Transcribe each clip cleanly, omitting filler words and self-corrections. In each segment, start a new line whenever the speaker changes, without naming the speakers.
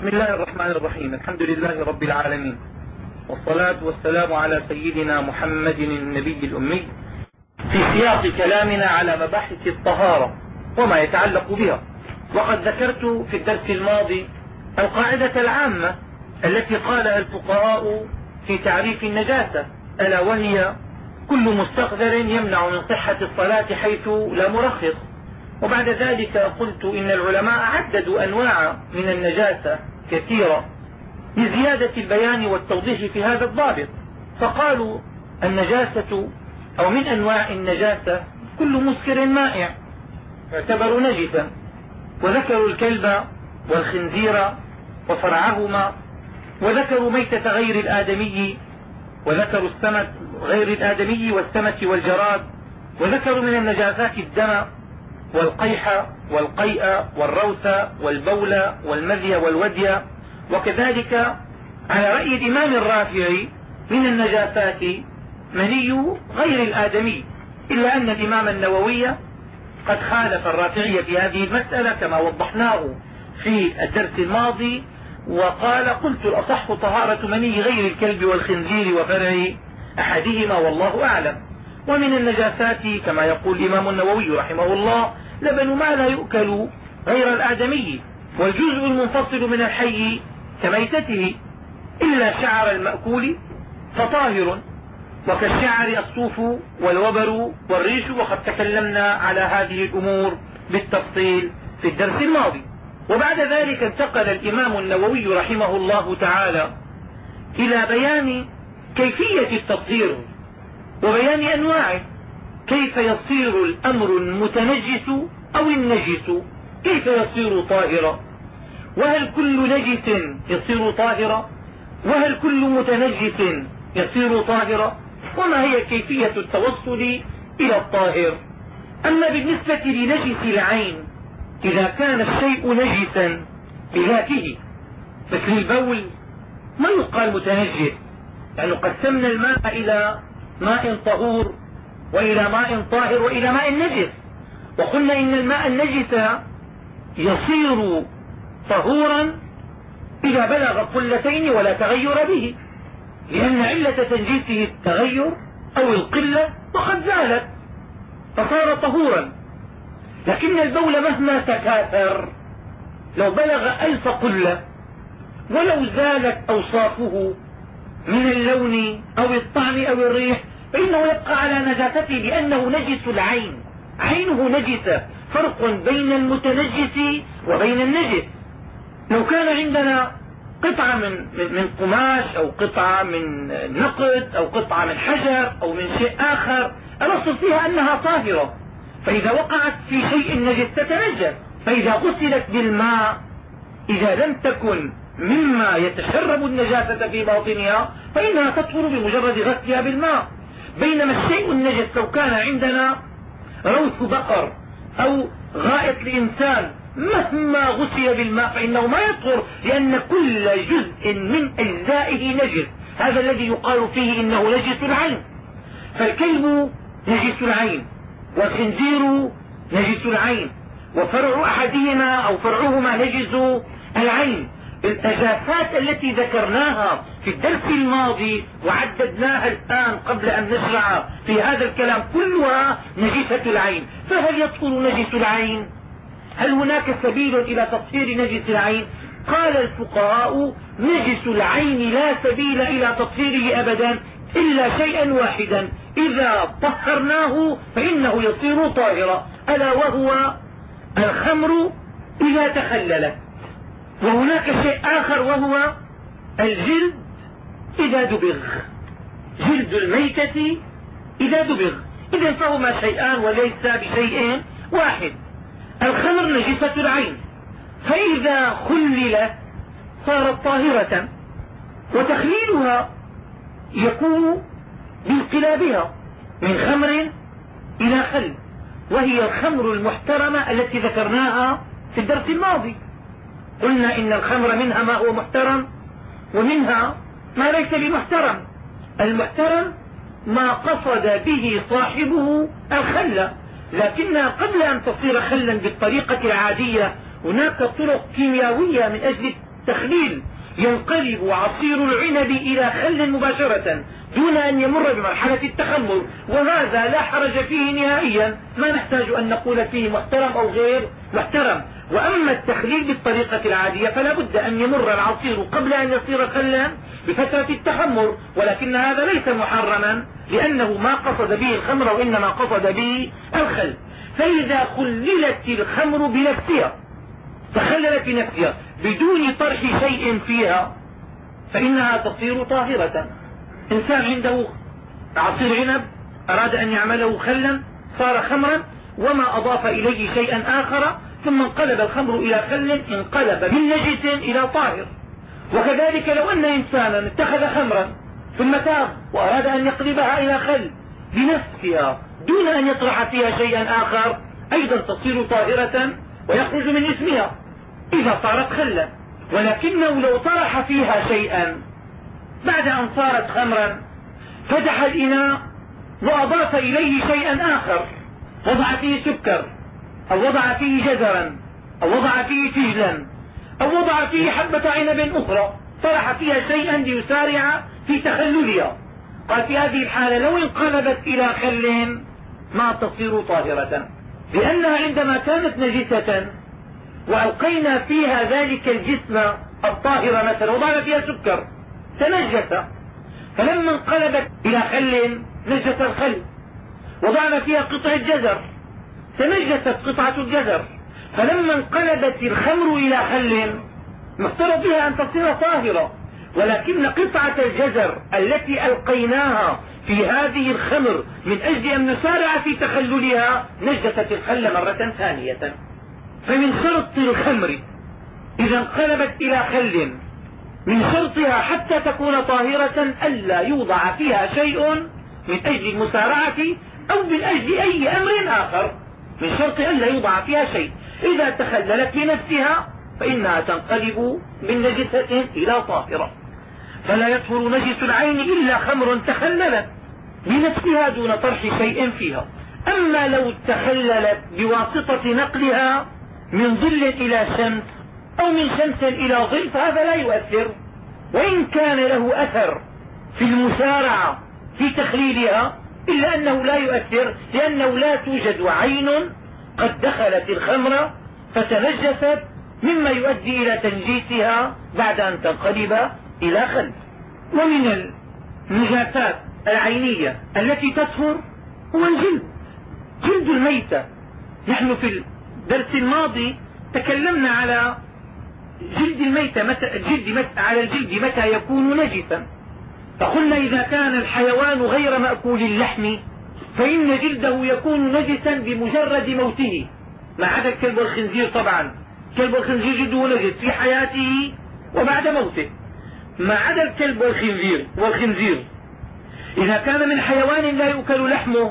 بسم الله الرحمن الرحيم. الحمد لله رب العالمين، والصلاة والسلام على سيدنا محمد النبي الأمي، في سياق كلامنا على مباحث الطهارة وما يتعلق بها. وقد ذكرت في الدرس الماضي القاعدة العامة التي قالها الفقهاء في تعريف النجاسة، ألا وهي كل مستقذر يمنع من صحة الصلاة حيث لا مرخص. وبعد ذلك قلت إن العلماء عددوا أنواع من النجاسة كثيرة لزيادة البيان والتوضيح في هذا الضابط، فقالوا النجاسة أو من أنواع النجاسة كل مسكر مائع يعتبر نجسا، وذكروا الكلب والخنزير وفرعهما، وذكروا ميتة غير الآدمي، وذكروا السمك غير الآدمي والسمك والجراد، وذكروا من النجاسات الدم والقيح والقيء والروث والبول والمذي والودي. وكذلك على رأي الإمام الرافعي من النجاسات مني غير الآدمي، إلا أن الإمام النووي قد خالف الرافعي في هذه المسألة كما وضحناه في الدرس الماضي، وقال قلت الأصح طهارة مني غير الكلب والخنزير وفرع أحدهما والله أعلم. ومن النجاسات كما يقول الإمام النووي رحمه الله لبن ما لا يؤكل غير الآدمي، والجزء المنفصل من الحي كميتته، إلا شعر المأكول فطاهر، وكالشعر الصوف والوبر والريش، وقد تكلمنا على هذه الأمور بالتفصيل في الدرس الماضي. وبعد ذلك انتقل الإمام النووي رحمه الله تعالى إلى بيان كيفية التطهير وبيان أنواعه، كيف يصير الأمر المتنجس أو النجس كيف يصير طاهرا، وهل كل نجس يصير طاهرا، وهل كل متنجس يصير طاهرا، وما هي كيفية التوصل إلى الطاهر. أما بالنسبة لنجس العين، إذا كان الشيء نجسا بذاته مثل البول ما يقال متنجس، يعني قسمنا الماء إلى ماء طهور وإلى ماء طاهر وإلى ماء نجس، وقلنا إن الماء النجس يصير طهورا إذا بلغ قلتين ولا تغير به، لأن علة تنجيسه التغير أو القلة وقد زالت فصار طهورا. لكن البول مهما تكاثر لو بلغ 1000 قلة ولو زالت أوصافه من اللون أو الطعم أو الريح فإنه يبقى على نجاسته، لأنه نجس العين، عينه نجسة. فرق بين المتنجس وبين النجس. لو كان عندنا قطعة من قماش أو قطعة من نقد أو قطعة من حجر أو من شيء آخر، الأصل فيها أنها طاهرة، فإذا وقعت في شيء نجس تتنجس. فإذا غسلت بالماء إذا لم تكن مما يتشرب النجاسة في باطنها فإنها تطهر بمجرد غسلها بالماء. بينما الشيء النجس لو كان عندنا روث بقر أو غائط لإنسان مهما غسل بالماء فإنه ما يطهر، لأن كل جزء من أجزائه نجس. هذا الذي يقال فيه إنه نجس العين. فالكلب نجس العين، والخنزير نجس العين، وفرع أحدهما أو فرعهما نجس العين. النجاسات التي ذكرناها في الدرس الماضي وعددناها الآن قبل أن نشرع في هذا الكلام كلها نجسة العين. فهل يطهر نجس العين؟ هل هناك سبيل إلى تطهير نجس العين؟ قال الفقهاء نجس العين لا سبيل إلى تطهيره أبدا إلا شيئا واحدا، إذا طهرناه فإنه يصير طاهرا، ألا وهو الخمر إذا تخللت. وهناك شيء آخر وهو الجلد إذا دبغ، جلد الميتة إذا دبغ. إذا فهما شيئان وليس بشيء واحد. الخمر نجسة العين، فإذا خللت صارت طاهرة، وتخليلها يكون بانقلابها من خمر إلى خل، وهي الخمر المحترمة التي ذكرناها في الدرس الماضي. قلنا إن الخمر منها ما هو محترم ومنها ما ليس بمحترم. المحترم ما قصد به صاحبه الخل، لكنها قبل أن تصير خلا بالطريقة العادية هناك طرق كيميائية من أجل التخليل ينقلب عصير العنب إلى خل مباشرة دون أن يمر بمرحلة التخمر، وهذا لا حرج فيه نهائيا، ما نحتاج أن نقول فيه محترم أو غير محترم. وأما التخليل بالطريقة العادية فلا بد أن يمر العصير قبل أن يصير خلا بفترة التخمر، ولكن هذا ليس محرما لأنه ما قصد به الخمر وإنما قصد به الخل. فإذا خللت الخمر بنفسها، تخللت بنفسها بدون طرح شيء فيها، فإنها تصير طاهرة. إنسان عنده عصير عنب أراد أن يعمله خلا صار خمرا وما أضاف إليه شيئا آخر، ثم انقلب الخمر إلى خل انقلب من نجس إلى طاهر. وكذلك لو أن إنسانا اتخذ خمرا ثم تاب وأراد أن يقلبها إلى خل بنفسها دون أن يطرح فيها شيئا آخر، أيضا تصير طاهرة ويخرج من اسمها إذا صارت خلا. ولكنه لو طرح فيها شيئا بعد أن صارت خمرا، فتح الإناء وأضاف إليه شيئا آخر، وضع فيه سكر أو وضع فيه جزرا أو وضع فيه فجلا أو وضع فيه حبة عنب أخرى، طرح فيها شيئا ليسارع في تخللها، قال في هذه الحالة لو انقلبت إلى خل ما تصير طاهرة، لأنها عندما كانت نجسة وألقينا فيها ذلك الجسم الطاهر مثلا وضعنا فيها سكر تنجس، فلما انقلبت إلى خل نجس الخل، وضعنا فيها قطعة جزر تنجست قطعة الجزر، فلما انقلبت الخمر إلى خل مفترض بها أن تصير طاهرة، ولكن قطعة الجزر التي ألقيناها في هذه الخمر من أجل أن نسارع في تخللها نجست الخل مرة ثانية. فمن شرط الخمر إذا انقلبت إلى خل، من شرطها حتى تكون طاهرة ألا يوضع فيها شيء من أجل المسارعة أو من أجل أي أمر آخر، من شرط ألا يوضع فيها شيء. إذا تخللت بنفسها فإنها تنقلب من نجسة إلى طاهرة. فلا يطهر نجس العين إلا خمر تخللت بنفسها دون طرح شيء فيها. أما لو تخللت بواسطة نقلها من ظل إلى شمس أو من شمس إلى ظل فهذا لا يؤثر، وإن كان له أثر في المسارعة في تخليلها إلا أنه لا يؤثر، لأنه لا توجد عين قد دخلت الخمر فتنجست مما يؤدي إلى تنجيسها بعد أن تنقلب إلى خل. ومن النجاسات العينية التي تطهر هو الجلد، جلد الميتة. نحن في الدرس الماضي تكلمنا على جلد الميتة، على الجلد متى يكون نجسا، فقلنا إذا كان الحيوان غير مأكول اللحم فإن جلده يكون نجسا بمجرد موته، ما عدا الكلب والخنزير. طبعا كلب والخنزير جلده نجس في حياته وبعد موته، ما عدا الكلب والخنزير إذا كان من حيوان لا يؤكل لحمه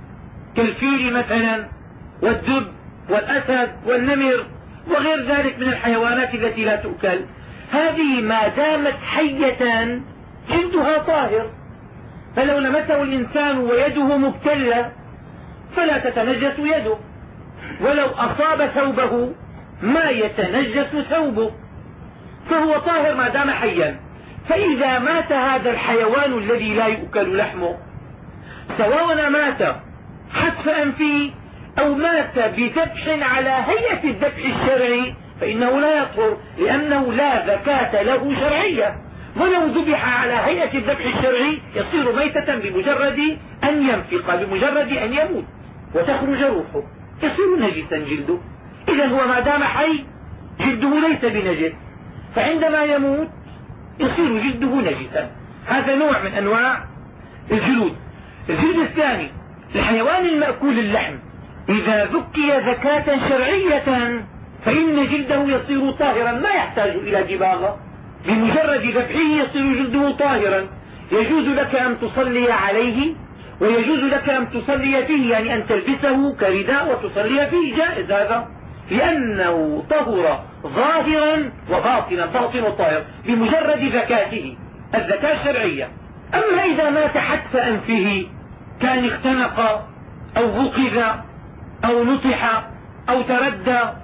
كالفيل مثلا والدب والأسد والنمر وغير ذلك من الحيوانات التي لا تؤكل، هذه ما دامت حية جلدها طاهر، فلو لمسه الإنسان ويده مبتلة فلا تتنجس يده، ولو أصاب ثوبه ما يتنجس ثوبه، فهو طاهر ما دام حيا. فإذا مات هذا الحيوان الذي لا يؤكل لحمه، سواء مات حتف أنفه أو مات بذبح على هيئة الذبح الشرعي فإنه لا يطهر، لأنه لا زكاة له شرعية، ولو ذبح على هيئة الذبح الشرعي يصير ميتة بمجرد أن ينفق، بمجرد أن يموت وتخرج روحه يصير نجسا جلده. إذا هو ما دام حي جلده ليس بنجس، فعندما يموت يصير جلده نجسا. هذا نوع من أنواع الجلود. الجلد الثاني الحيوان المأكول اللحم، إذا ذكي زكاة شرعية فإن جلده يصير طاهرا ما يحتاج إلى جباغة، بمجرد ذبحه يصير جلده طاهرا. يجوز لك أن تصلي عليه ويجوز لك أن تصلي فيه، يعني أن تلبسه كرداء وتصلي فيه، جائز هذا، لأنه طهر ظاهرا وباطنا، باطن وطاهر بمجرد زكاته الزكاة الشرعية. أما إذا مات حتف أنفه كان اختنق أو وقذ أو نطح أو تردى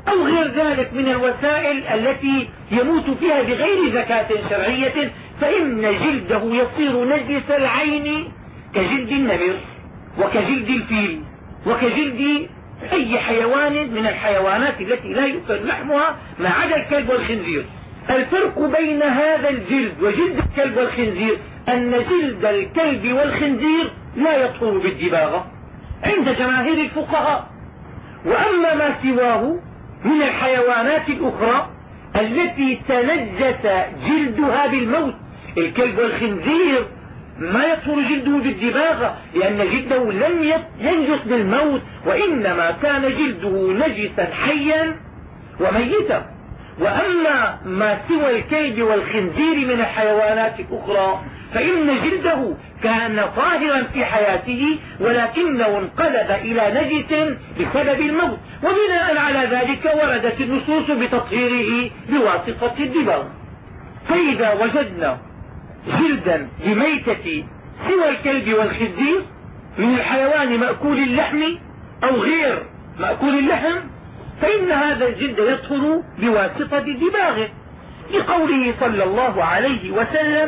أو غير ذلك من الوسائل التي يموت فيها بغير زكاة شرعية، فإن جلده يصير نجس العين كجلد النمر وكجلد الفيل وكجلد أي حيوان من الحيوانات التي لا يؤكل لحمها ما عدا الكلب والخنزير. الفرق بين هذا الجلد وجلد الكلب والخنزير أن جلد الكلب والخنزير لا يطهر بالدباغة عند جماهير الفقهاء، وأما ما سواه من الحيوانات الأخرى التي تنجس جلدها بالموت، الكلب والخنزير ما يطهر جلده بالدباغة لأن جلده لم ينجس بالموت، وإنما كان جلده نجسا حيا وميتا. وأما ما سوى الكلب والخنزير من الحيوانات الأخرى فإن جلده كان طاهرا في حياته ولكنه انقلب إلى نجس بسبب الموت، وبناء على ذلك وردت النصوص بتطهيره بواسطة الدباغ. فإذا وجدنا جلدا بميتة سوى الكلب والخنزير من الحيوان مأكول اللحم أو غير مأكول اللحم فإن هذا الجلد يطهر بواسطة دباغه، لقوله صلى الله عليه وسلم: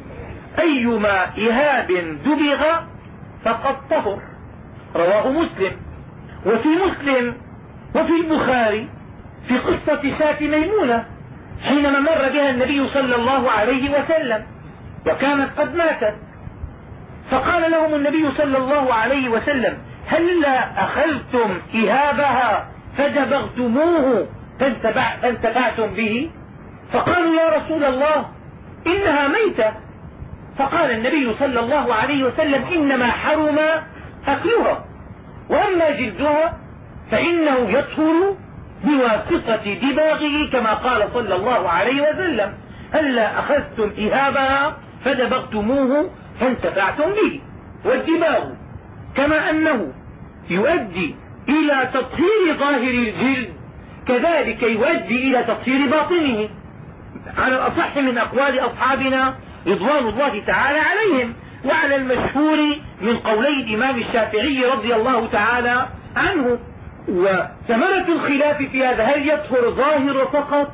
أيما إهاب دبغ فقد طهر، رواه مسلم. وفي مسلم وفي البخاري في قصة شاة ميمونة حينما مر بها النبي صلى الله عليه وسلم وكانت قد ماتت، فقال لهم النبي صلى الله عليه وسلم: هلا أخذتم إهابها فدبغتموه فانتفعتم به؟ فقالوا: يا رسول الله إنها ميتة. فقال النبي صلى الله عليه وسلم: إنما حرم أكلها، وأما جلدها فإنه يطهر بواسطة دباغه كما قال صلى الله عليه وسلم: هلا أخذتم إهابها فدبغتموه فانتفعتم به. والدباغ كما أنه يؤدي إلى تطهير ظاهر الجلد كذلك يؤدي إلى تطهير باطنه على الأصح من أقوال أصحابنا رضوان الله تعالى عليهم، وعلى المشهور من قولي الإمام الشافعي رضي الله تعالى عنه. وثمرة الخلاف في هذا: هل يطهر ظاهر فقط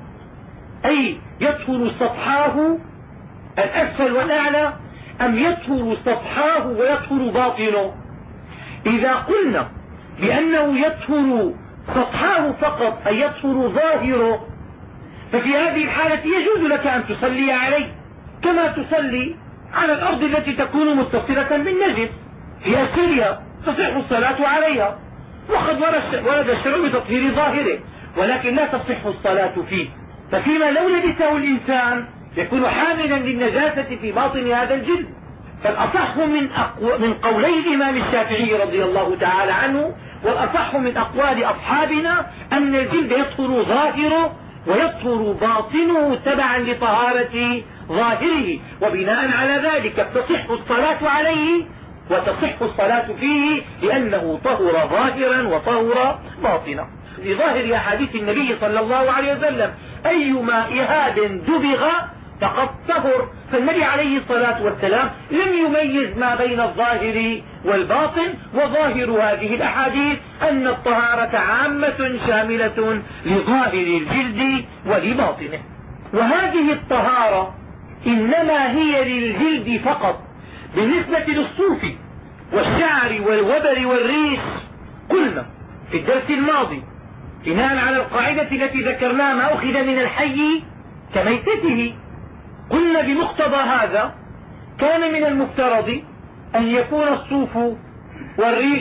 أي يطهر سطحاه الأسفل والأعلى أم يطهر سطحاه ويطهر باطنه؟ إذا قلنا بأنه يطهر سطحاه فقط أي يطهر ظاهره ففي هذه الحالة يجوز لك أن تصلي عليه كما تصلي على الأرض التي تكون متصلة بالنجس في أسفلها، تصح الصلاة عليها، وقد ورد الشرع بتطهير ظاهره، ولكن لا تصح الصلاة فيه. ففيما لو لبسه الإنسان يكون حاملا للنجاسة في باطن هذا الجلد. فالأصح من قولي الإمام الشافعي رضي الله تعالى عنه والأصح من أقوال أصحابنا أن الجلد يطهر ظاهره ويطهر باطنه تبعا لطهارة ظاهره، وبناء على ذلك تصح الصلاة عليه وتصح الصلاة فيه لأنه طهر ظاهرا وطهر باطنا. لظاهر أحاديث النبي صلى الله عليه وسلم: أيما إهاب دبغ فقد طهر. فالنبي عليه الصلاة والسلام لم يميز ما بين الظاهر والباطن، وظاهر هذه الأحاديث أن الطهارة عامة شاملة لظاهر الجلد ولباطنه. وهذه الطهارة إنما هي للجلد فقط. بالنسبة للصوف والشعر والوبر والريش قلنا في الدرس الماضي بناء على القاعدة التي ذكرناها: ما أخذ من الحي كميتته. قلنا بمقتضى هذا كان من المفترض أن يكون الصوف والريش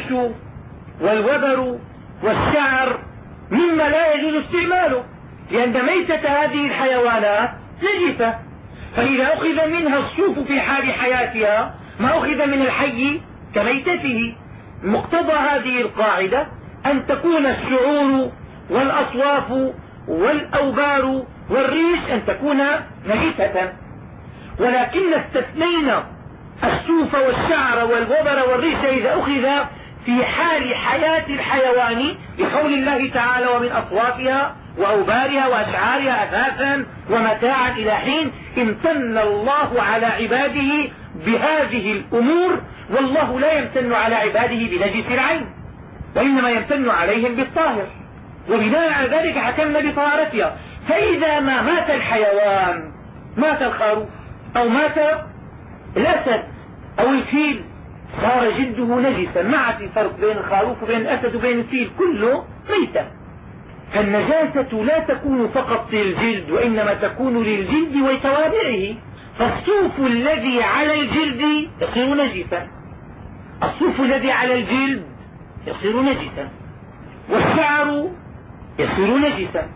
والوبر والشعر مما لا يجوز استعماله، لأن ميتة هذه الحيوانات نجسة، فإذا أخذ منها الصوف في حال حياتها ما أخذ من الحي كميتته. مقتضى هذه القاعدة أن تكون الشعور والأصواف والأوبار والريش أن تكون نجسة، ولكن استثنينا الصوف والشعر والوبر والريش إذا أخذ في حال حياة الحيوان لقول الله تعالى: ومن أصوافها وأوبارها وأشعارها أثاثا ومتاعا إلى حين. امتن الله على عباده بهذه الأمور، والله لا يمتن على عباده بنجس العين، وإنما يمتن عليهم بالطاهر. وبناء على ذلك حكمنا بطهارتها. فإذا ما مات الحيوان، مات الخروف أو مات الأسد أو الفيل، صار جلده نجسا. ما عاد فرق بين الخروف وبين الأسد وبين الفيل، كله ميتا. فالنجاسة لا تكون فقط للجلد، وإنما تكون للجلد وتوابعه. فالصوف الذي على الجلد يصير نجسا، الصوف الذي على الجلد يصير نجسا، والشعر يصير نجسا،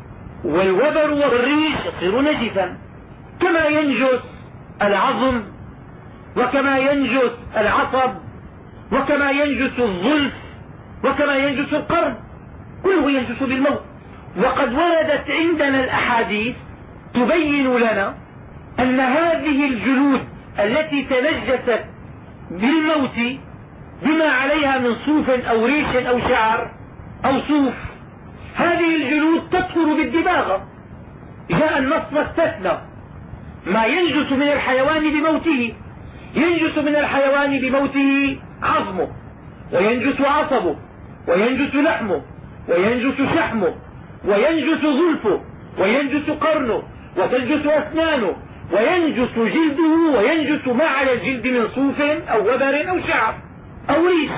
والوبر والريش يصير نجسا، كما ينجس العظم، وكما ينجس العصب، وكما ينجس الظلف، وكما ينجس القرن، كله ينجس بالموت. وقد وردت عندنا الأحاديث تبين لنا أن هذه الجلود التي تنجست بالموت بما عليها من صوف أو ريش أو شعر أو صوف، هذه الجلود تطهر بالدباغة. جاء النص واستثنى ما ينجس من الحيوان بموته. ينجس من الحيوان بموته عظمه، وينجس عصبه، وينجس لحمه، وينجس شحمه، وينجس ظلفه، وينجس قرنه، وتنجس أسنانه، وينجس جلده، وينجس ما على الجلد من صوف أو وبر أو شعر أو ريش.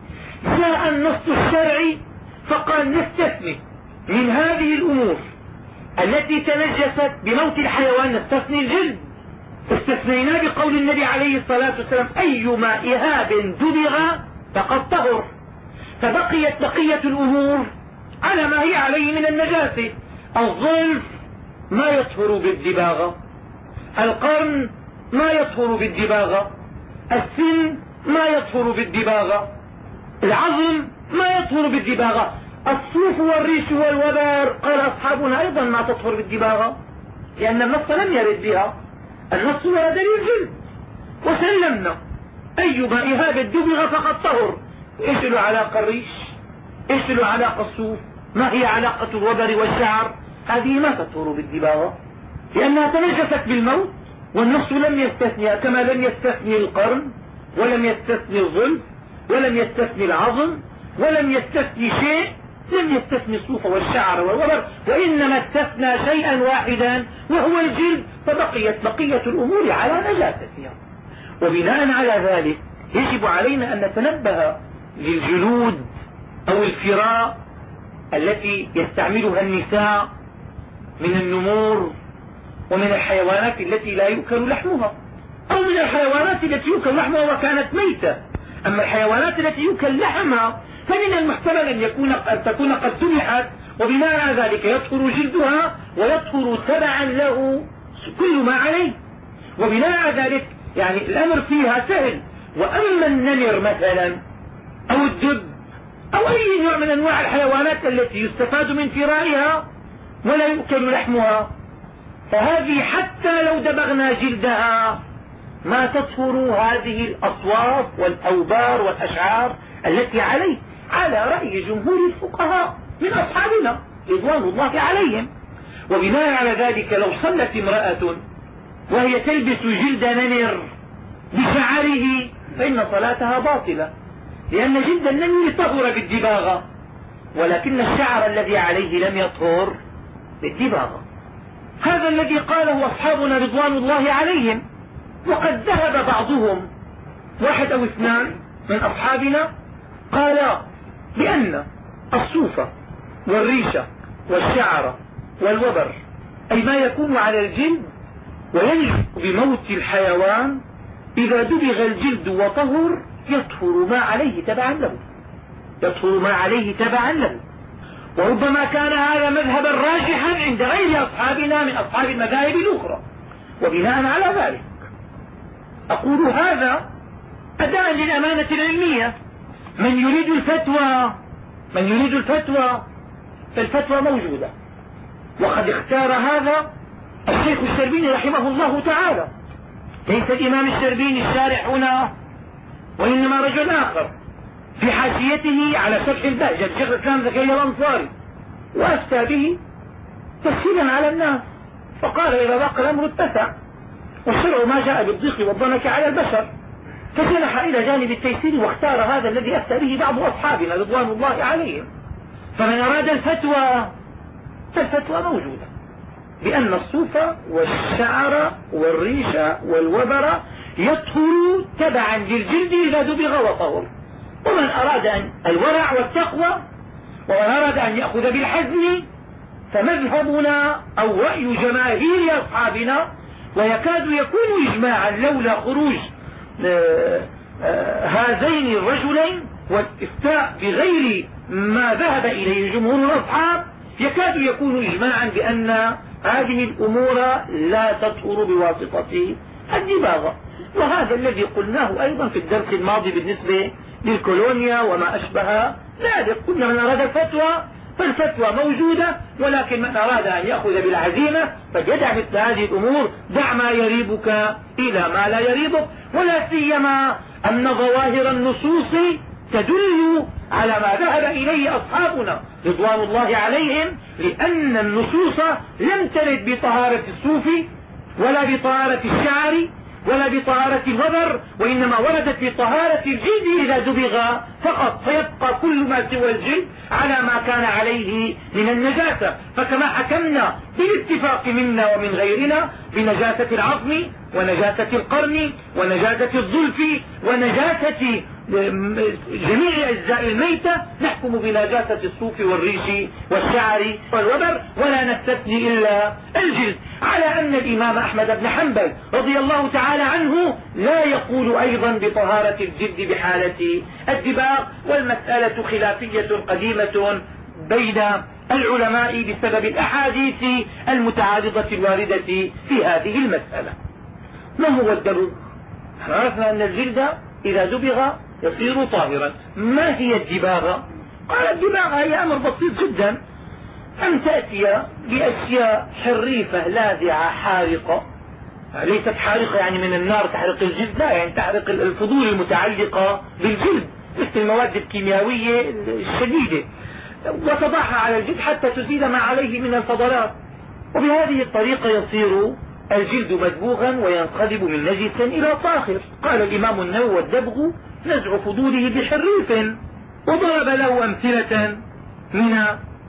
جاء النص الشرعي فقال نستثني من هذه الأمور التي تنجست بموت الحيوان، نستثني الجلد. استثنينا بقول النبي عليه الصلاة والسلام أيما إهاب دبغ فقد طهر. فبقيت بقية الأمور على ما هي عليه من النجاسة. الظلف ما يطهر بالدباغة، القرن ما يطهر بالدباغة، السن ما يطهر بالدباغة، العظم ما يطهر بالدباغة، الصوف والريش والوبر قال أصحابنا أيضا ما تطهر بالدباغة، لأن النص لم يرد بها، النص ورد للجلد. وسلمنا أيما إهاب الدبغ فقد طهر. ايش له علاقة الريش؟ ايش له علاقة الصوف؟ ما هي علاقة الوبر والشعر؟ هذه ما تطهر بالدباغة لأنها تنجست بالموت، والنص لم يستثني، كما لم يستثني القرن، ولم يستثني الظلف، ولم يستثني العظم، ولم يستثني شيء، لم يستثني الصوف والشعر والوبر، وإنما استثنى شيئا واحدا وهو الجلد. فبقيت بقية الأمور على نجاستها. وبناء على ذلك يجب علينا أن نتنبه للجلود أو الفراء التي يستعملها النساء من النمور ومن الحيوانات التي لا يؤكل لحمها، أو من الحيوانات التي يؤكل لحمها وكانت ميتة. أما الحيوانات التي يؤكل لحمها فمن المحتمل أن تكون قد ذبحت، وبناء على ذلك يطهر جلدها ويطهر تبعا له كل ما عليه. وبناء على ذلك يعني الأمر فيها سهل. وأما النمر مثلا أو الدب أو أي نوع من أنواع الحيوانات التي يستفاد من فرائها ولا يؤكل لحمها، فهذه حتى لو دبغنا جلدها ما تطهر هذه الأصواف والأوبار والأشعار التي عليه، على رأي جمهور الفقهاء من أصحابنا رضوان الله عليهم. وبناء على ذلك لو صلت امرأة وهي تلبس جلد نمر بشعره فإن صلاتها باطلة، لأن جلد النمر طهر بالدباغة، ولكن الشعر الذي عليه لم يطهر بالدباغة. هذا الذي قاله أصحابنا رضوان الله عليهم. وقد ذهب بعضهم، واحد أو اثنان من أصحابنا، قال بأن الصوف والريشة والشعر والوبر أي ما يكون على الجلد وينجو بموت الحيوان إذا دبغ الجلد وطهر يطهر ما عليه تبعا له، يطهر ما عليه تبعا له. وربما كان هذا مذهبا راجحا عند غير أصحابنا من أصحاب المذاهب الأخرى. وبناء على ذلك أقول هذا أداء للأمانة العلمية. من يريد الفتوى فالفتوى موجودة، وقد اختار هذا الشيخ الشربيني رحمه الله تعالى، ليس الإمام الشربيني الشارح هنا، وإنما رجل آخر في حاشيته على شرح البهجة الشيخ الإسلام زكريا الأنصاري، وأفتى به تسهيلا على الناس، فقال إذا ضاق الأمر اتسع، والشرع ما جاء بالضيق والضنك على البشر، فجنح إلى جانب التيسير واختار هذا الذي أفتى به بعض أصحابنا رضوان الله عليهم. فمن أراد الفتوى فالفتوى موجودة بأن الصوف والشعر والريش والوبر يطهر تبعا للجلد إذا دبغ وطهر. ومن أراد الورع والتقوى ومن أراد أن يأخذ بالحزم فمذهبنا أو رأي جماهير أصحابنا ويكاد يكون إجماعا لولا خروج هذين الرجلين والافتاء بغير ما ذهب إليه جمهور الأصحاب يكاد يكون إجماعا بأن هذه الأمور لا تطهر بواسطة الدباغة. وهذا الذي قلناه أيضا في الدرس الماضي بالنسبة للكولونيا وما أشبه ذلك. قلنا من أراد الفتوى فالفتوى موجودة، ولكن من أراد أن يأخذ بالعزيمة فليدع مثل هذه الأمور. دع ما يريبك إلى ما لا يريبك، ولا سيما أن ظواهر النصوص تدل على ما ذهب إليه أصحابنا رضوان الله عليهم، لأن النصوص لم ترد بطهارة الصوف ولا بطهارة الشعر ولا بطهارة الوبر، وإنما وردت بطهارة الجلد إذا دبغ فقط، فيبقى كل ما سوى الجلد على ما كان عليه من النجاسة. فكما حكمنا بالاتفاق منا ومن غيرنا بنجاسة العظم ونجاسة القرن ونجاسة الظلف ونجاسة جميع أجزاء الميتة، نحكم بنجاسة الصوف والريش والشعر والوبر ولا نستثني إلا الجلد. على أن الإمام أحمد بن حنبل رضي الله تعالى عنه لا يقول أيضا بطهارة الجلد بحالة الدباغ، والمسألة خلافية قديمة بين العلماء بسبب الأحاديث المتعارضة الواردة في هذه المسألة. ما هو الدبغ؟ عرفنا أن الجلد إذا دبغ يصير طاهرا. ما هي الدباغة؟ قال الدباغة هي أمر بسيط جدا، أن تأتي بأشياء حريفة لاذعة حارقة، ليست حارقة يعني من النار تحرق الجلد، لا، يعني تحرق الفضول المتعلقة بالجلد مثل المواد الكيميائية الشديدة، وتضعها على الجلد حتى تزيل ما عليه من الفضلات، وبهذه الطريقة يصير الجلد مدبوغا وينقلب من نجس إلى طاهر. قال الإمام النووي: والدبغ نزع فضوله بحريف، وضرب له أمثلة من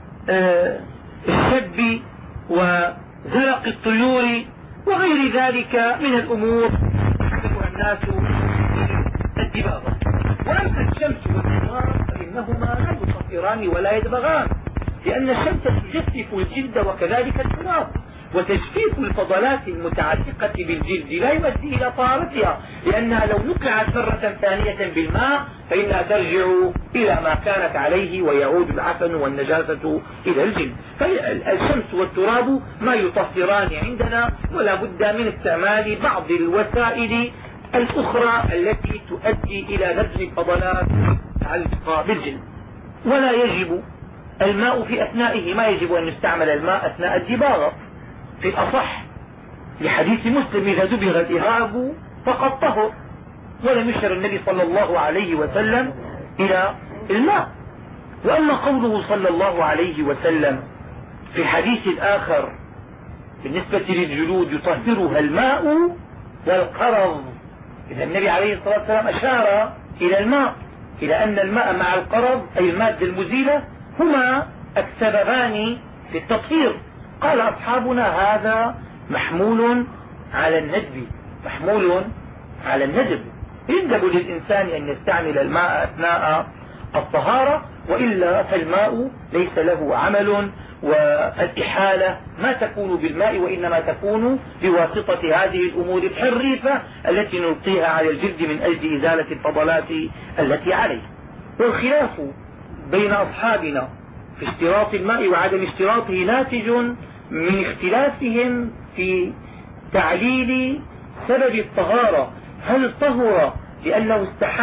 الشب وزرق الطيور وغير ذلك من الأمور يحسبها الناس الدباغة. وأما الشمس والقمر فإنهما لا يطهران ولا يدبغان، لأن الشمس تجفف الجلد وكذلك التراب، وتجفيف الفضلات المتعلقة بالجلد لا يؤدي إلى طهارتها، لأنها لو نقعت مرة ثانية بالماء فإنها ترجع إلى ما كانت عليه ويعود العفن والنجاسة إلى الجلد. فالشمس والتراب ما يطهران عندنا، ولا بد من استعمال بعض الوسائل الأخرى التي تؤدي إلى نزل الفضلات المتعلقة بالجلد. ولا يجب الماء في أثنائه، ما يجب أن يستعمل الماء أثناء الدباغة في الأصح، لحديث مسلم: إذا دبغ الإهاب فقد طهر. ولم يشر النبي صلى الله عليه وسلم إلى الماء. وأما قوله صلى الله عليه وسلم في الحديث الآخر بالنسبة للجلود: يطهرها الماء والقرض، إذا النبي عليه الصلاة والسلام أشار إلى الماء، إلى أن الماء مع القرض أي المادة المزيلة هما السببان في التطهير. قال أصحابنا: هذا محمول على الندب، محمول على الندب، يندب للإنسان أن يستعمل الماء أثناء الطهارة، وإلا فالماء ليس له عمل، والإحالة ما تكون بالماء وإنما تكون بواسطة هذه الأمور الحريفة التي نلقيها على الجلد من أجل إزالة الفضلات التي عليه. والخلاف بين أصحابنا في اشتراط الماء وعدم اشتراطه ناتج من اختلافهم في تعليل سبب الطهارة. هل طهر لأنه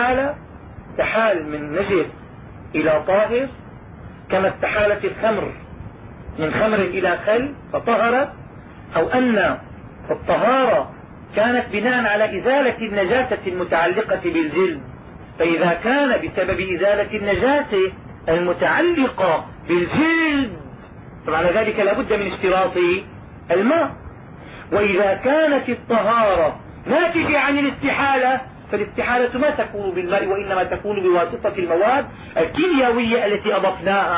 استحال من نجس إلى طاهر، كما استحالت الخمر من خمر إلى خل فطهرت، أو أن الطهارة كانت بناء على إزالة النجاسة المتعلقة بالجلد، فإذا كان بسبب إزالة النجاسة المتعلقة بالجلد فمعنى ذلك لا بد من اشتراط الماء. وإذا كانت الطهارة ناتجة عن الاستحالة فالاستحالة ما تكون بالماء وإنما تكون بواسطة المواد الكيميائية التي أضفناها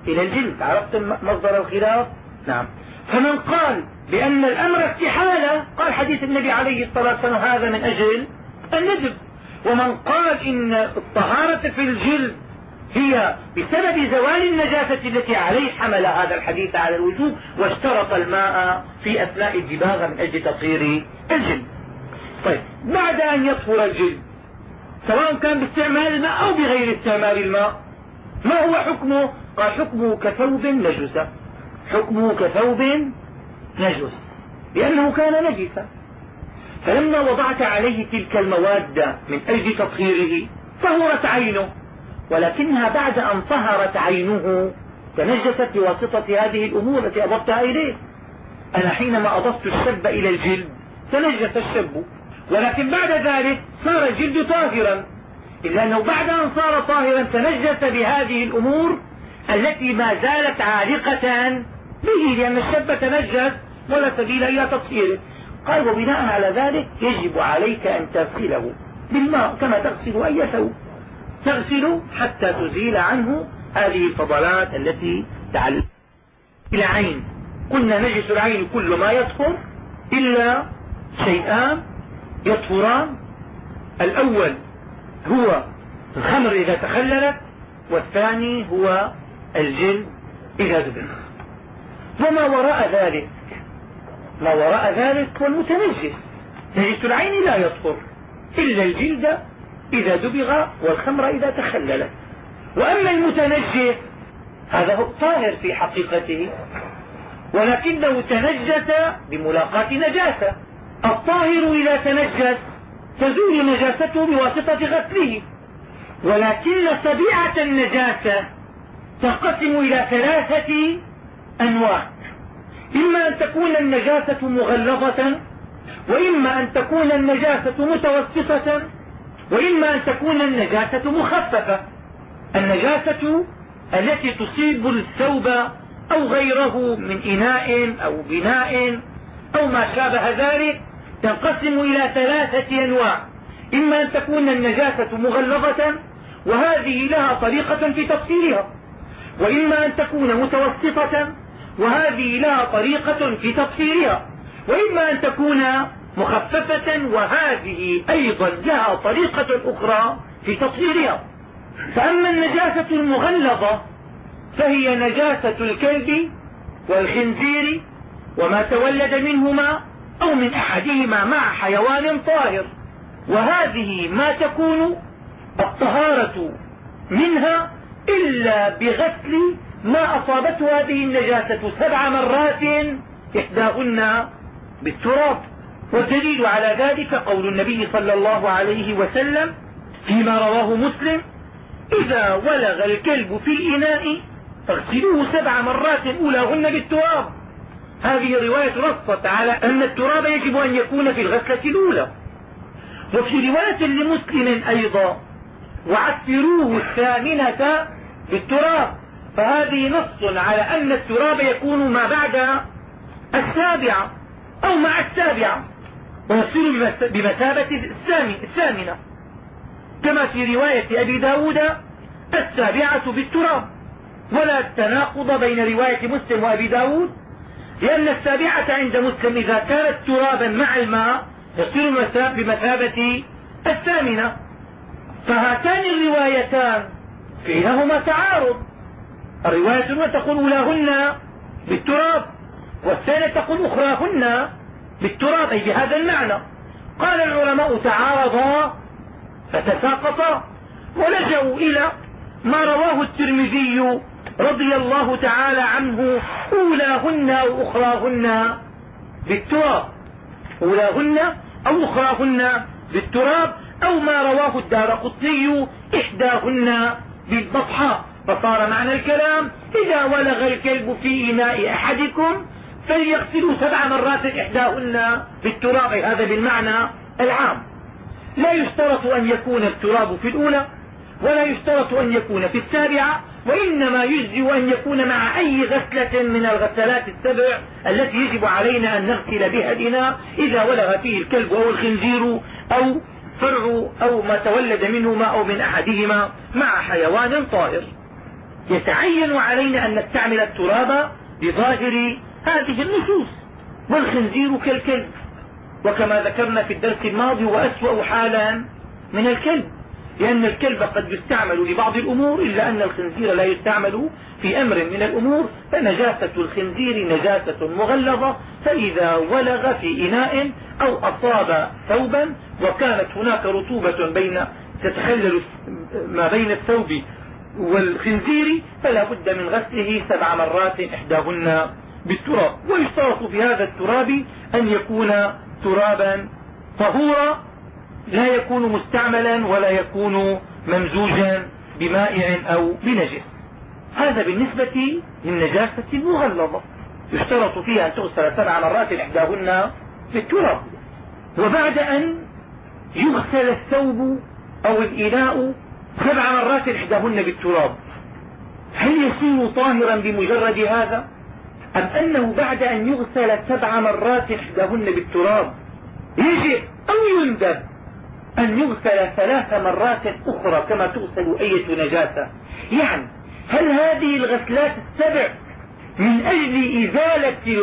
إلى الجلد. عرفت مصدر الخلاف؟ نعم. فمن قال بأن الأمر استحالة قال حديث النبي عليه الصلاة والسلام هذا من أجل الندب. ومن قال إن الطهارة في الجلد هي بسبب زوال النجاسة التي عليه حمل هذا الحديث على الوجوب واشترط الماء في أثناء الدباغة من أجل تطهير الجلد. طيب بعد أن يطهر الجلد سواء كان باستعمال الماء أو بغير استعمال الماء ما هو حكمه؟ قال حكمه كثوب نجس. حكمه كثوب نجس لأنه كان نجسا. فلما وضعت عليه تلك المواد من أجل تطهيره طهرت عينه، ولكنها بعد أن طهرت عينه تنجست بواسطة هذه الأمور التي أضفتها إليه. أنا حينما أضفت الشب إلى الجلد تنجس الشب، ولكن بعد ذلك صار الجلد طاهرا، إلا أنه بعد أن صار طاهرا تنجس بهذه الأمور التي ما زالت عالقة به، لأن الشب تنجس ولا سبيل إلى تطهيره. قال وبناء على ذلك يجب عليك أن تغسله بالماء كما تغسل أي ثوب، تغسل حتى تزيل عنه هذه الفضلات التي تعلق العين. قلنا نجس العين كل ما يطهر إلا شيئان يطهران، الأول هو الخمر إذا تخللت، والثاني هو الجلد إذا دبغ. وما وراء ذلك ما وراء ذلك هو المتنجس. نجس العين لا يطهر إلا الجلد إذا دبغ والخمر إذا تخللت. وأما المتنجس هذا هو طاهر في حقيقته ولكنه تنجس بملاقاة نجاسة. الطاهر إذا تنجس تزول نجاسته بواسطة غسله، ولكن طبيعة النجاسة تنقسم إلى ثلاثة أنواع: إما أن تكون النجاسة مغلظة، وإما أن تكون النجاسة متوسطة، وإما أن تكون النجاسة مخففة. النجاسة التي تصيب الثوب أو غيره من إناء أو بناء أو ما شابه ذلك تنقسم إلى ثلاثة أنواع: إما أن تكون النجاسة مغلظة وهذه لها طريقة في تفصيلها، وإما أن تكون متوسطة وهذه لها طريقة في تفصيلها، وإما أن تكون مخففة وهذه أيضا لها طريقة أخرى في تطهيرها. فأما النجاسة المغلظة فهي نجاسة الكلب والخنزير وما تولد منهما أو من أحدهما مع حيوان طاهر، وهذه ما تكون الطهارة منها إلا بغسل ما أصابته هذه النجاسة 7 مرات إحداهن بالتراب. والدليل على ذلك قول النبي صلى الله عليه وسلم فيما رواه مسلم: إذا ولغ الكلب في الإناء فاغسلوه 7 مرات أولاهن بالتراب. هذه الرواية نصت على أن التراب يجب أن يكون في الغسلة الأولى. وفي رواية لمسلم أيضا: وعفروه 8 بالتراب. فهذه نص على أن التراب يكون ما بعد 7 أو مع 7 ويصير بمثابة 8، كما في رواية أبي داود 7 بالتراب. ولا تناقض بين رواية مسلم وأبي داود، لأن 7 عند مسلم إذا كانت ترابا مع الماء يصير بمثابة 8. فهاتان الروايتان بينهما تعارض. الرواية الأولى تقول أولاهن بالتراب، والثانية تقول أخراهن بالتراب، أي بهذا المعنى. قال العلماء تعارضا فتساقطا ولجأوا إلى ما رواه الترمذي رضي الله تعالى عنه: أولاهن أو أخراهن بالتراب، أولاهن أو أخراهن بالتراب، أو ما رواه الدارقطني: إحداهن بالبطحاء. فصار معنى الكلام: إذا ولغ الكلب في إناء أحدكم فليغسلوا 7 مرات إحداهن بالتراب. هذا بالمعنى العام. لا يشترط أن يكون التراب في الأولى ولا يشترط أن يكون في 7، وإنما يجزي أن يكون مع أي غسلة من الغسلات 7 التي يجب علينا أن نغسل بها الإناء إذا ولغ فيه الكلب أو الخنزير أو فرع أو ما تولد منهما أو من أحدهما مع حيوان طاهر. يتعين علينا أن نستعمل التراب بظاهر هذه النصوص. والخنزير كالكلب، وكما ذكرنا في الدرس الماضي هو أسوأ حالا من الكلب، لأن الكلب قد يستعمل لبعض الأمور إلا أن الخنزير لا يستعمل في أمر من الأمور. فنجاسة الخنزير نجاسة مغلظة، فإذا ولغ في إناء أو أصاب ثوبا وكانت هناك رطوبة تتخلل ما بين الثوب والخنزير فلا بد من غسله 7 مرات إحداهن بالتراب. ويشترط في هذا التراب أن يكون ترابا طهورا، لا يكون مستعملا ولا يكون ممزوجا بمائع أو بنجس. هذا بالنسبة للنجاسة المغلظة، يشترط فيها أن تغسل 7 مرات إحداهن بالتراب. وبعد أن يغسل الثوب أو الإناء 7 مرات إحداهن بالتراب، هل يصير طاهرا بمجرد هذا، أم أنه بعد أن يغسل 7 مرات إحداهن بالتراب يجب أو يندب أن يغسل 3 مرات أخرى كما تغسل أي نجاسة؟ يعني هل هذه الغسلات 7 من أجل إزالة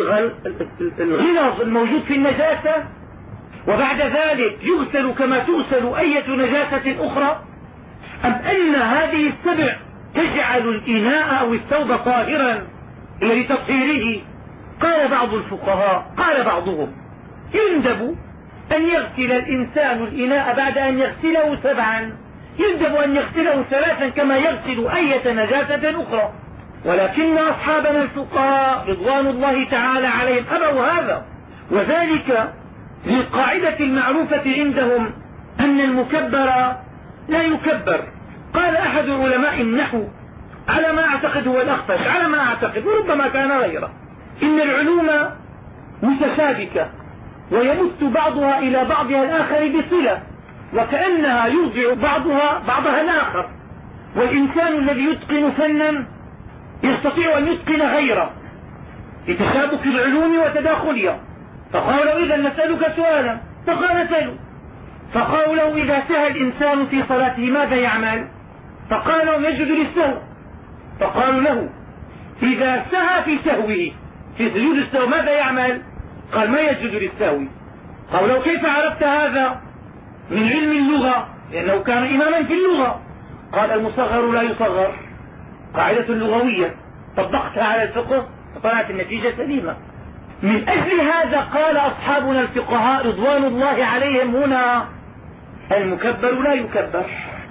الغلظ الموجود في النجاسة، وبعد ذلك يغسل كما تغسل أي نجاسة أخرى، أم أن هذه 7 تجعل الإناء أو الثوب طاهرا لتطهيره؟ قال بعض الفقهاء، قال بعضهم يندب أن يغسل الإنسان الإناء بعد أن يغسله 7، يندب أن يغسله 3 كما يغسل أي نجاسة أخرى. ولكن أصحابنا الفقهاء رضوان الله تعالى عليهم أبوا هذا، وذلك للقاعدة المعروفة عندهم أن المكبر لا يكبر. قال أحد علماء النحو على ما أعتقد هو الأخفش، على ما أعتقد وربما كان غيره، إن العلوم متشابكة ويمت بعضها إلى بعضها الآخر بصلة، وكأنها يرجع بعضها الآخر. والإنسان الذي يتقن فنا يستطيع أن يتقن غيره لتشابك العلوم وتداخلها. فقالوا إذا نسألك سؤالا، فقال سلوا. فقالوا له إذا سهى الإنسان في صلاته ماذا يعمل؟ فقالوا يسجد للسهو. فقالوا له إذا سهى في سهوه في سجود السهو ماذا يعمل؟ قال ما يسجد للسهو. قالوا له كيف عرفت هذا؟ من علم اللغة، لأنه كان إماما في اللغة. قال المصغر لا يصغر، قاعدة لغوية طبقتها على الفقه فطلعت النتيجة سليمة. من أجل هذا قال أصحابنا الفقهاء رضوان الله عليهم هنا المكبر لا يكبر.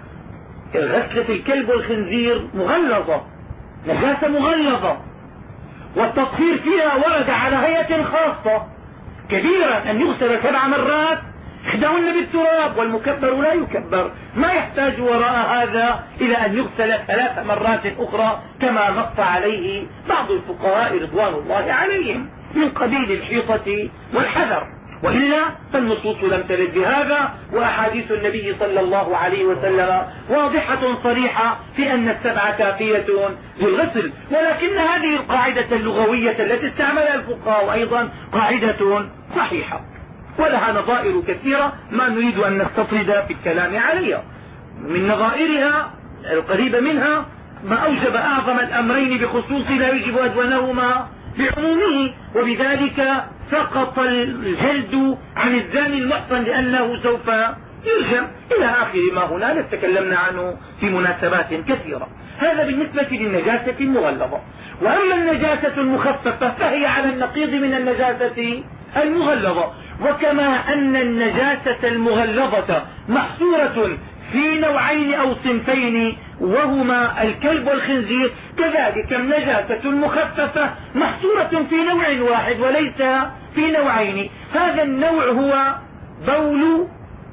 غسلة الكلب والخنزير مغلظة، نجاسة مغلظة، والتطهير فيها ورد على هيئة خاصة كبيرة أن يغسل 7 مرات إحداهن بالتراب، والمكبر لا يكبر، ما يحتاج وراء هذا إلى أن يغسل 3 مرات أخرى كما نص عليه بعض الفقهاء رضوان الله عليهم من قبيل الحيطة والحذر. وإلا فالنصوص لم ترد بهذا، وأحاديث النبي صلى الله عليه وسلم واضحة صريحة في أن 7 كافية للغسل. ولكن هذه القاعدة اللغوية التي استعملها الفقهاء أيضا قاعدة صحيحة ولها نظائر كثيرة ما نريد أن نستطرد في الكلام عليها. من نظائرها القريبة منها ما أوجب أعظم الأمرين بخصوص لا يجب أدونهما بعمومه، وبذلك سقط الجلد عن الزاني المحصن لأنه سوف يرجم إلى آخر ما هنا تكلمنا عنه في مناسبات كثيرة. هذا بالنسبة للنجاسة المغلظة. وأما النجاسة المخففة فهي على النقيض من النجاسة المغلظة. وكما أن النجاسة المغلظة محصورة في نوعين أو صنفين وهما الكلب والخنزير، كذلك النجاسة المخففة محصورة في نوع واحد وليس في نوعين. هذا النوع هو بول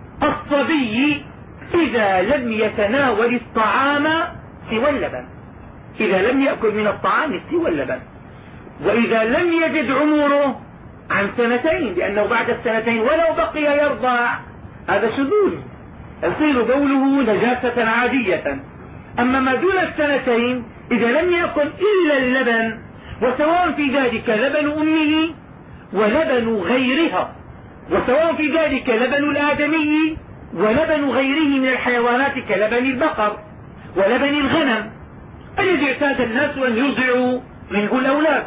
الصبي إذا لم يتناول الطعام سوى اللبن، إذا لم يأكل من الطعام سوى اللبن، وإذا لم يزد عمره عن 2 لأنه بعد 2 ولو بقي يرضع هذا شذوذ يصير بوله نجاسة عادية. أما ما دون 2 إذا لم يكن إلا اللبن، وسواء في ذلك لبن أمه ولبن غيرها، وسواء في ذلك لبن الآدمي ولبن غيره من الحيوانات كلبن البقر ولبن الغنم الذي اعتاد الناس أن يرضعوا منه الأولاد.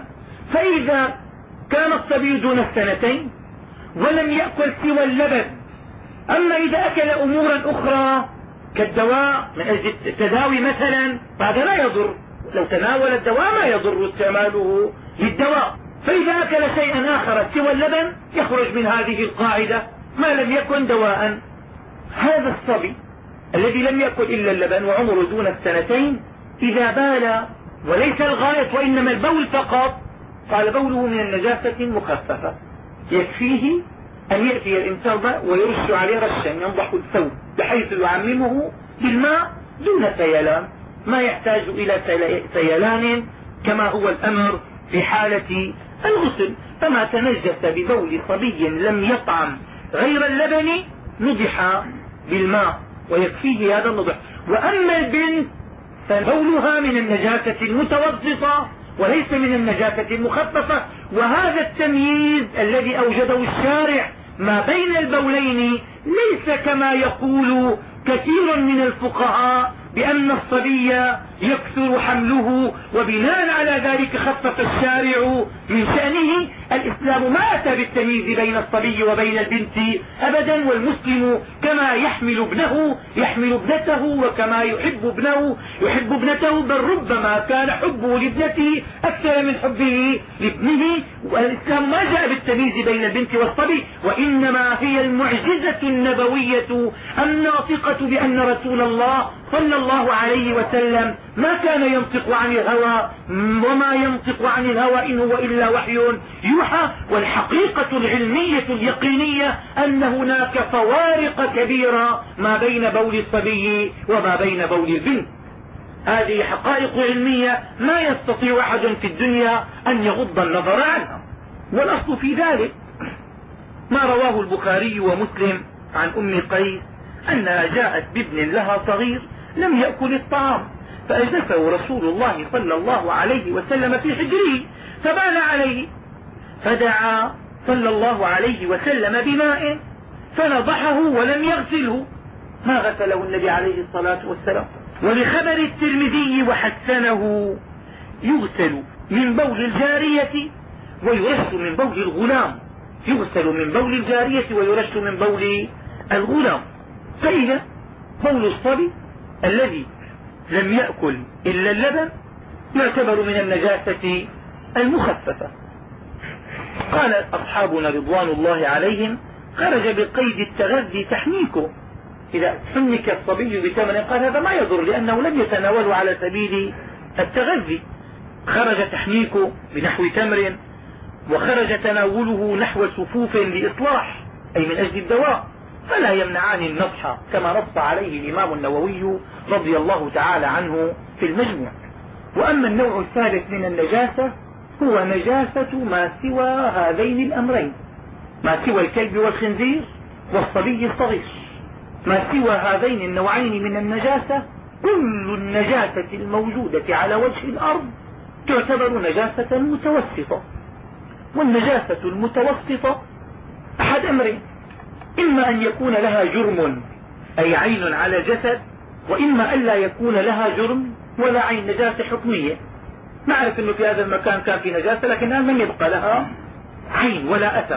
فإذا كان الصبي دون السنتين ولم يأكل سوى اللبن، أما إذا أكل أمورا أخرى كالدواء من أجل التداوي مثلا فهذا لا يضر، لو تناول الدواء ما يضر استعماله للدواء. فإذا أكل شيئا آخر سوى اللبن يخرج من هذه القاعدة ما لم يكن دواء. هذا الصبي الذي لم يأكل إلا اللبن وعمره دون السنتين إذا بال وليس الغائط وإنما البول فقط، قال بوله من النجاسة المخففة، يكفيه أن يأتي الإنسان ويرش عليه رشا ينضح الثوب بحيث يعممه بالماء دون سيلان، ما يحتاج إلى سيلان كما هو الأمر في حالة الغسل. فما تنجس ببول صبي لم يطعم غير اللبن نضح بالماء ويكفيه هذا النضح. وأما البنت فبولها من النجاسة المتوسطة وليس من النجاسة المخففة. وهذا التمييز الذي أوجده الشارع ما بين البولين ليس كما يقول كثير من الفقهاء بأن الصبي يكثر حمله وبناء على ذلك خفف الشارع من شأنه. الإسلام ما أتى بالتمييز بين الصبي وبين البنت أبدا، والمسلم كما يحمل ابنه يحمل ابنته وكما يحب ابنه يحب ابنته، بل ربما كان حبه لابنته أكثر من حبه لابنه. والإسلام ما جاء بالتمييز بين البنت والصبي، وإنما هي المعجزة النبوية الناطقة بأن رسول الله صلى الله عليه وسلم ما كان ينطق عن الهوى وما ينطق عن الهوى إن هو إلا وحي يوحى. والحقيقة العلمية اليقينية أن هناك فوارق كبيرة ما بين بول الصبي وما بين بول البنت. هذه حقائق علمية ما يستطيع أحد في الدنيا أن يغض النظر عنها. والأصل في ذلك ما رواه البخاري ومسلم عن أم قيس أنها جاءت بابن لها صغير لم يأكل الطعام فأجلسه رسول الله صلى الله عليه وسلم في حجره فبال عليه، فدعا صلى الله عليه وسلم بماء فنضحه ولم يغسله، ما غسله النبي عليه الصلاة والسلام. ولخبر الترمذي وحسنه يغسل من بول الجارية ويرش من بول الغلام، يغسل من بول الجارية ويرش من بول الغلام. فإذا بول الصبي الذي لم يأكل إلا اللبن يعتبر من النجاسة المخففة. قال أصحابنا رضوان الله عليهم خرج بقيد التغذي تحنيكه، إذا حنك الصبي بتمر قال هذا ما يضر لأنه لم يتناوله على سبيل التغذي، خرج تحنيكه بنحو تمر وخرج تناوله نحو صفوف لإصلاح أي من أجل الدواء، فلا يمنعان النصح كما نص عليه الإمام النووي رضي الله تعالى عنه في المجموع. وأما النوع الثالث من النجاسة هو نجاسة ما سوى هذين الأمرين، ما سوى الكلب والخنزير والصبي الصغير. ما سوى هذين النوعين من النجاسة كل النجاسة الموجودة على وجه الأرض تعتبر نجاسة متوسطة. والنجاسة المتوسطة أحد أمرين، إما أن يكون لها جرم أي عين على الجسد، وإما أن لا يكون لها جرم ولا عين، نجاسة حكمية. نعرف أنه في هذا المكان كان في نجاسة لكن الآن لم يبقى لها عين ولا أثر.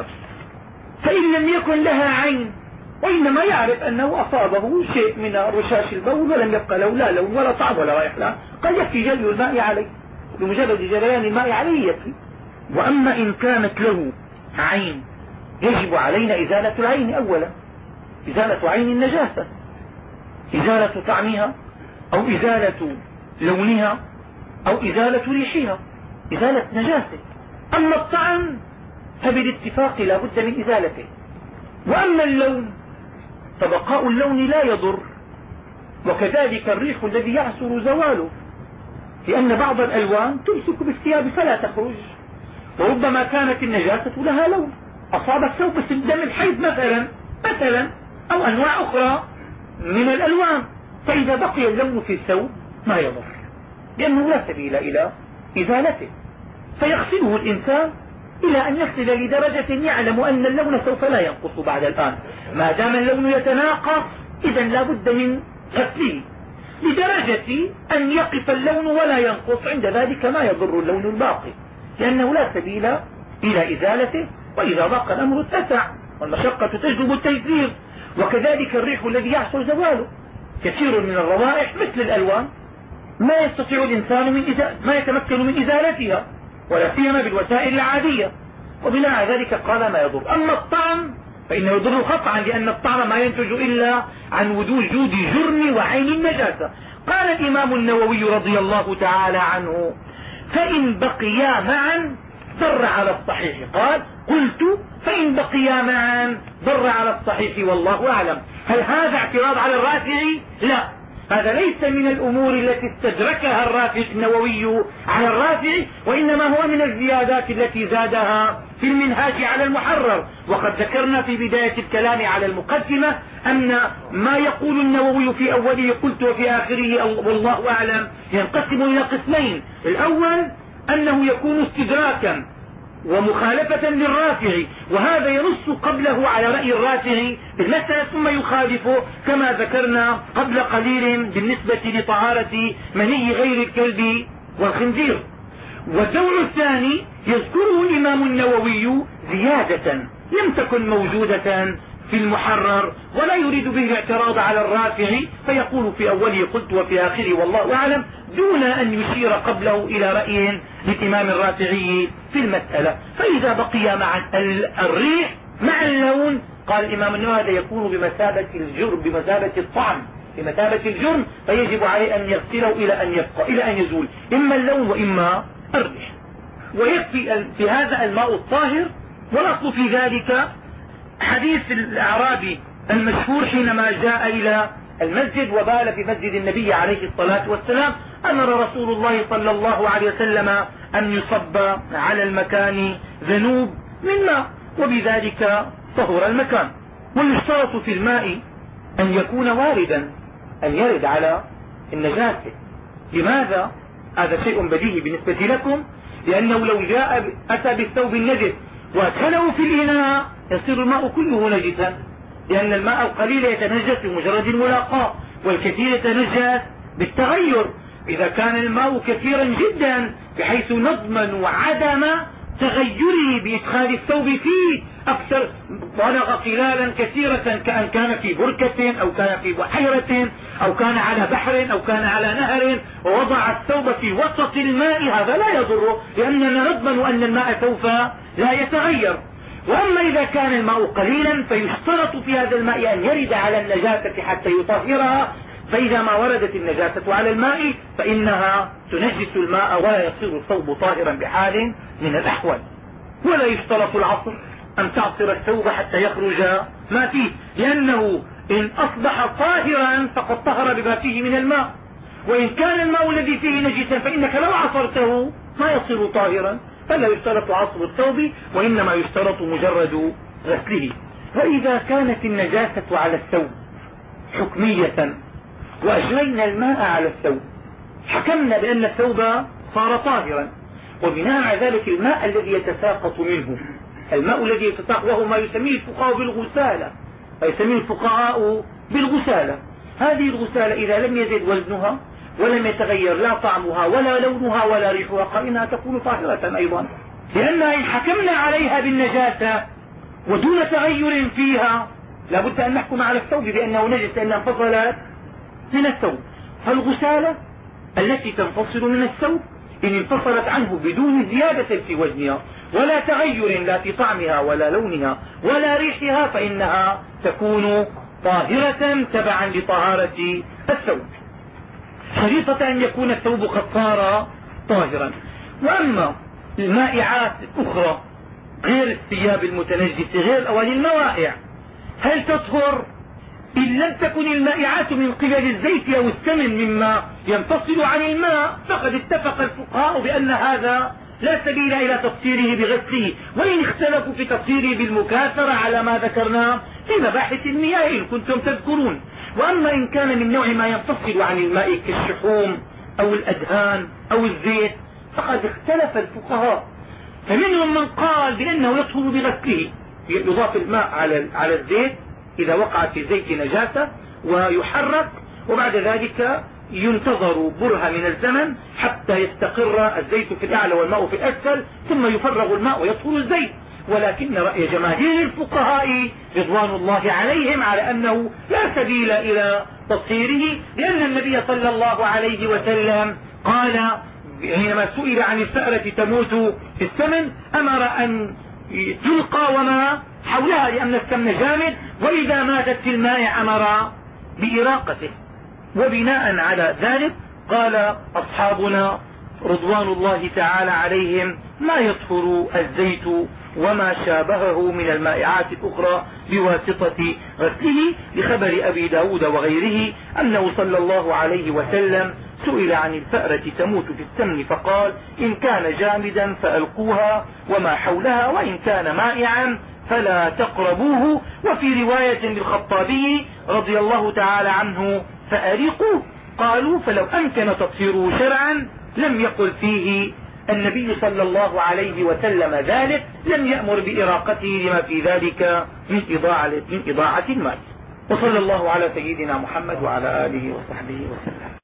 فإن لم يكن لها عين وإنما يعرف أنه أصابه شيء من رشاش البول ولم يبقى له لا لون ولا طعم ولا رائحة، قد يكفي جري الماء عليه، بمجرد جريان الماء عليه يكفي. وأما إن كانت له عين يجب علينا إزالة العين أولا، إزالة عين النجاسة، إزالة طعمها أو إزالة لونها أو إزالة ريحها، إزالة نجاسة. أما الطعم فبالاتفاق لا بد من إزالته. وأما اللون فبقاء اللون لا يضر، وكذلك الريح الذي يعسر زواله، لأن بعض الألوان تمسك بالثياب فلا تخرج، وربما كانت النجاسة لها لون أصاب الثوب بس الدم الحيض مثلا أو أنواع أخرى من الألوان، فإذا بقي اللون في الثوب ما يضر لأنه لا سبيل إلى إزالته، فيغسله الإنسان إلى أن يصل لدرجة يعلم أن اللون سوف لا ينقص بعد الآن. ما دام اللون يتناقص إذا لا بد من غسله. لدرجة أن يقف اللون ولا ينقص، عند ذلك ما يضر اللون الباقي، لأنه لا سبيل إلى إزالته، وإذا ضاق الأمر اتسع، والمشقة تجلب التيسير. وكذلك الريح الذي يحصل زواله، كثير من الروائح مثل الألوان ما يستطيع الإنسان ما يتمكن من إزالتها، ولا سيما بالوسائل العادية، وبناء على ذلك قال ما يضر. أما الطعم فإنه يضر قطعا، لأن الطعم ما ينتج إلا عن وجود جرم وعين النجاسة. قال الإمام النووي رضي الله تعالى عنه: فإن بقيا معا ضر على الصحيح. قال: قلت: فإن بقيا معا ضر على الصحيح والله أعلم. هل هذا اعتراض على الرافع؟ لا، هذا ليس من الأمور التي استدركها الرافع النووي على الرافع، وإنما هو من الزيادات التي زادها في المنهاج على المحرر. وقد ذكرنا في بداية الكلام على المقدمة أن ما يقول النووي في أوله قلت وفي آخره والله أعلم ينقسم إلى قسمين: الأول أنه يكون استدراكا ومخالفة للرافع، وهذا ينص قبله على رأي الرافع في المسألة ثم يخالفه، كما ذكرنا قبل قليل بالنسبة لطهارة مني غير الكلب والخنزير. والنوع الثاني يذكره الإمام النووي زيادة لم تكن موجودة في المحرر، ولا يريد به الاعتراض على الرافع، فيقول في أوله قلت وفي آخره والله أعلم، دون أن يشير قبله إلى رأي للإمام الرافعي في المسألة. فإذا بقي مع الريح مع اللون، قال الإمام النووي هذا يكون بمثابة الجرم، بمثابة الطعم، بمثابة الجرم، فيجب عليه أن يغسله إلى أن يبقى، إلى أن يزول إما اللون وإما الريح. ويكفي في هذا الماء الطاهر. والأصل في ذلك حديث الأعرابي المشهور حينما جاء إلى المسجد وبال في مسجد النبي عليه الصلاة والسلام، أمر رسول الله صلى الله عليه وسلم أن يصب على المكان ذنوب من ماء، وبذلك طهر المكان. ويشترط في الماء أن يكون واردا، أن يرد على النجاسة. لماذا؟ هذا شيء بديهي بالنسبة لكم، لأنه لو أتى بالثوب النجس وأدخله في الإناء يصير الماء كله نجسا، لأن الماء القليل يتنجس بمجرد الملاقاة، والكثير يتنجس بالتغير. إذا كان الماء كثيرا جدا بحيث نضمن عدم تغيره بإدخال الثوب فيه أكثر، بلغ خلالا كثيرة، كأن كان في بركة أو كان في بحيرة أو كان على بحر أو كان على نهر ووضع الثوب في وسط الماء، هذا لا يضر، لأننا نضمن أن الماء سوف لا يتغير. وأما إذا كان الماء قليلا فيشترط في هذا الماء أن يرد على النجاسة حتى يطهرها، فإذا ما وردت النجاسة على الماء فإنها تنجس الماء ولا يصير الثوب طاهرا بحال من الأحوال. ولا يشترط العصر، أن تعصر الثوب حتى يخرج ما فيه، لأنه إن أصبح طاهرا فقد طهر بما فيه من الماء، وإن كان الماء الذي فيه نجسا فإنك لو عصرته ما يصير طاهرا، فلا يشترط عصر الثوب، وإنما يشترط مجرد غسله. فإذا كانت النجاسة على الثوب حكمية وأجرينا الماء على الثوب، حكمنا بأن الثوب صار طاهرا، وبناء على ذلك الماء الذي يتساقط منه، الماء الذي يتساقط وهو ما يسميه الفقهاء بالغسالة، ويسميه الفقهاء بالغسالة. هذه الغسالة إذا لم يزد وزنها ولم يتغير لا طعمها ولا لونها ولا ريحها قال إنها تكون طاهرة أيضا، لأننا إن حكمنا عليها بالنجاسة ودون تغير فيها لابد أن نحكم على الثوب بأنه نجس لأنها انفصلت من الثوب. فالغسالة التي تنفصل من الثوب إن انفصلت عنه بدون زيادة في وزنها ولا تغير لا في طعمها ولا لونها ولا ريحها فإنها تكون طاهرة تبعا لطهارة الثوب، شريطة أن يكون الثوب قد صار طاهرا. وأما المائعات الأخرى غير الثياب المتنجسة غير الأواني الموائع، هل تطهر؟ إن لم تكن المائعات من قبل الزيت أو السمن مما ينفصل عن الماء فقد اتفق الفقهاء بأن هذا لا سبيل إلى تطهيره بغسله، وإن اختلفوا في تطهيره بالمكاثرة على ما ذكرناه في مباحث المياه إن كنتم تذكرون. وأما إن كان من نوع ما ينفصل عن الماء كالشحوم أو الأدهان أو الزيت فقد اختلف الفقهاء، فمنهم من قال بأنه يطهر بغسله، يضاف الماء على الزيت إذا وقعت في الزيت نجاسة ويحرك، وبعد ذلك ينتظر برهة من الزمن حتى يستقر الزيت في الأعلى والماء في الأسفل، ثم يفرغ الماء ويطهر الزيت. ولكن رأي جماهير الفقهاء رضوان الله عليهم على أنه لا سبيل إلى تطهيره، لأن النبي صلى الله عليه وسلم قال حينما سئل عن الفأرة تموت في السمن أمر أن تلقى وما حولها لأن السمن جامد، وإذا ماتت في الماء أمر بإراقته. وبناء على ذلك قال أصحابنا رضوان الله تعالى عليهم ما يطهر الزيت وما شابهه من المائعات الأخرى بواسطة غسله، لخبر أبي داود وغيره أنه صلى الله عليه وسلم سئل عن الفأرة تموت في السمن فقال إن كان جامدا فألقوها وما حولها، وإن كان مائعا فلا تقربوه. وفي رواية للخطابي رضي الله تعالى عنه فأريقوا. قالوا فلو أمكن تطهيره شرعا لم يقل فيه النبي صلى الله عليه وسلم ذلك، لم يأمر بإراقته لما في ذلك من إضاعة المال. وصلى الله على سيدنا محمد وعلى آله وصحبه وسلم.